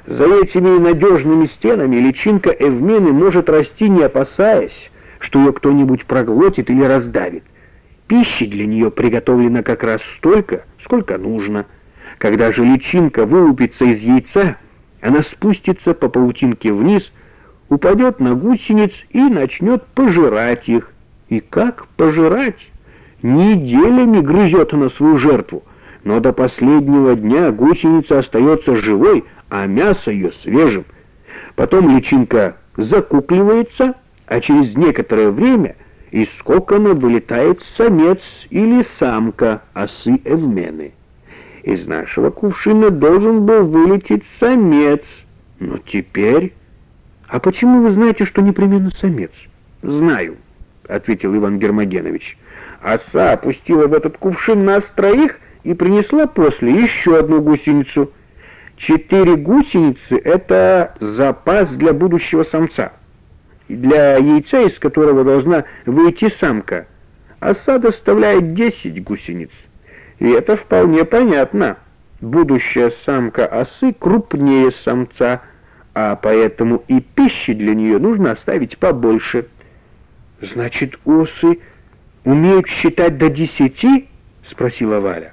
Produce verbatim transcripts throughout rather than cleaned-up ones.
За этими надежными стенами личинка Эвмены может расти, не опасаясь, что ее кто-нибудь проглотит или раздавит. Пищи для нее приготовлено как раз столько, сколько нужно. Когда же личинка вылупится из яйца, она спустится по паутинке вниз, упадет на гусениц и начнет пожирать их. И как пожирать? Неделями грызет она свою жертву, но до последнего дня гусеница остается живой, а мясо ее свежим. Потом личинка закукливается, а через некоторое время из кокона вылетает самец или самка осы Эвмены. Из нашего кувшина должен был вылететь самец, но теперь... А почему вы знаете, что непременно самец? Знаю, ответил Иван Гермогенович. Оса опустила в этот кувшин нас троих и принесла после еще одну гусеницу. Четыре гусеницы — это запас для будущего самца, для яйца, из которого должна выйти самка. Оса доставляет десять гусениц. И это вполне понятно. Будущая самка осы крупнее самца, а поэтому и пищи для нее нужно оставить побольше. Значит, осы умеют считать до десяти? Спросила Валя.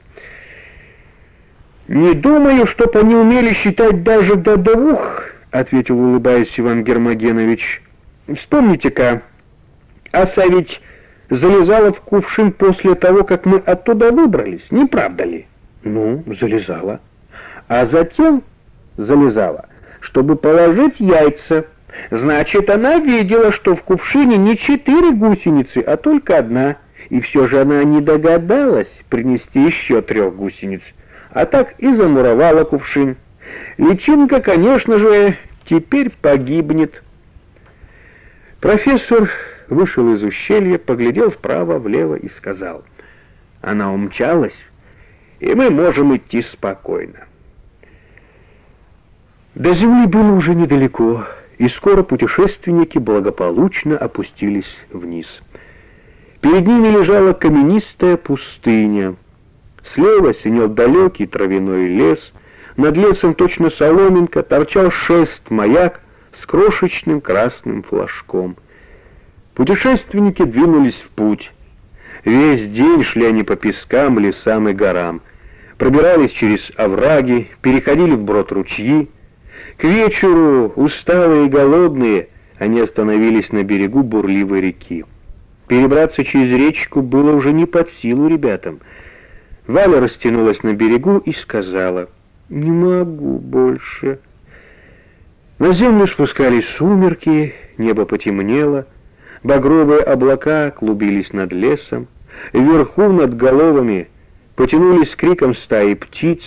«Не думаю, чтоб они умели считать даже до двух», — ответил, улыбаясь, Иван Гермогенович. «Вспомните-ка, оса ведь залезала в кувшин после того, как мы оттуда выбрались, не правда ли?» «Ну, залезала. А затем залезала, чтобы положить яйца. Значит, она видела, что в кувшине не четыре гусеницы, а только одна, и все же она не догадалась принести еще трех гусениц, а так и замуровала кувшин. Личинка, конечно же, теперь погибнет». Профессор вышел из ущелья, поглядел вправо, влево и сказал: «Она умчалась, и мы можем идти спокойно». До земли было уже недалеко, и скоро путешественники благополучно опустились вниз. Перед ними лежала каменистая пустыня. Слева синел далекий травяной лес, над лесом точно соломинка торчал шест-маяк с крошечным красным флажком. Путешественники двинулись в путь. Весь день шли они по пескам, лесам и горам, пробирались через овраги, переходили вброд ручьи. К вечеру, усталые и голодные, они остановились на берегу бурливой реки. Перебраться через речку было уже не под силу ребятам. Валя растянулась на берегу и сказала: «Не могу больше». На землю спускались сумерки, небо потемнело, багровые облака клубились над лесом, вверху над головами потянулись с криком стаи птиц.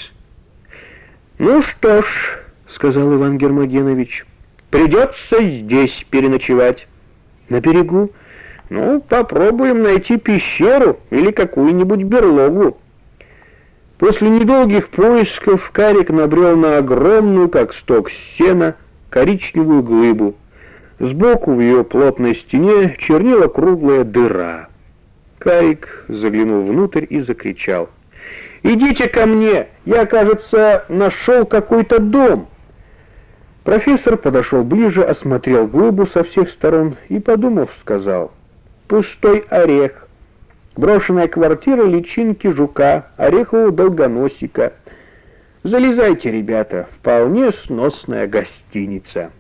«Ну что ж», — сказал Иван Гермогенович, — «придется здесь переночевать». «На берегу?» «Ну, попробуем найти пещеру или какую-нибудь берлогу». После недолгих поисков Карик набрел на огромную, как сток сена, коричневую глыбу. Сбоку в ее плотной стене чернела круглая дыра. Карик заглянул внутрь и закричал: «Идите ко мне! Я, кажется, нашел какой-то дом!» Профессор подошел ближе, осмотрел глыбу со всех сторон и, подумав, сказал: «Пустой орех. Брошенная квартира личинки жука, орехового долгоносика. Залезайте, ребята, вполне сносная гостиница».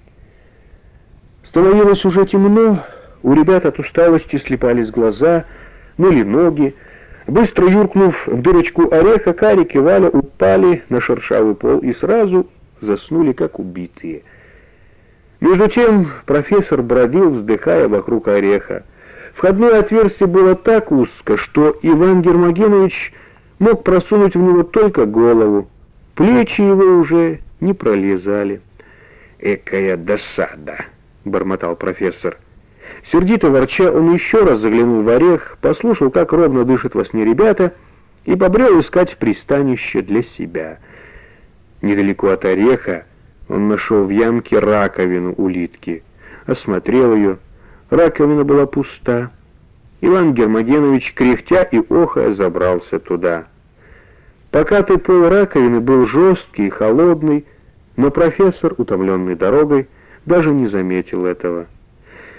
Становилось уже темно, у ребят от усталости слепались глаза, ныли ноги. Быстро юркнув в дырочку ореха, Карик и Валя упали на шершавый пол и сразу заснули, как убитые. Между тем профессор бродил, вздыхая вокруг ореха. Входное отверстие было так узко, что Иван Гермогенович мог просунуть в него только голову. Плечи его уже не пролезали. «Экая досада!» — бормотал профессор. Сердито ворча, он еще раз заглянул в орех, послушал, как ровно дышат во сне ребята, и побрел искать пристанище для себя. Недалеко от ореха он нашел в ямке раковину улитки, осмотрел ее. Раковина была пуста. Иван Гермогенович, кряхтя и охая, забрался туда. Покатый пол раковины был жесткий и холодный, Но профессор, утомленный дорогой, даже не заметил этого.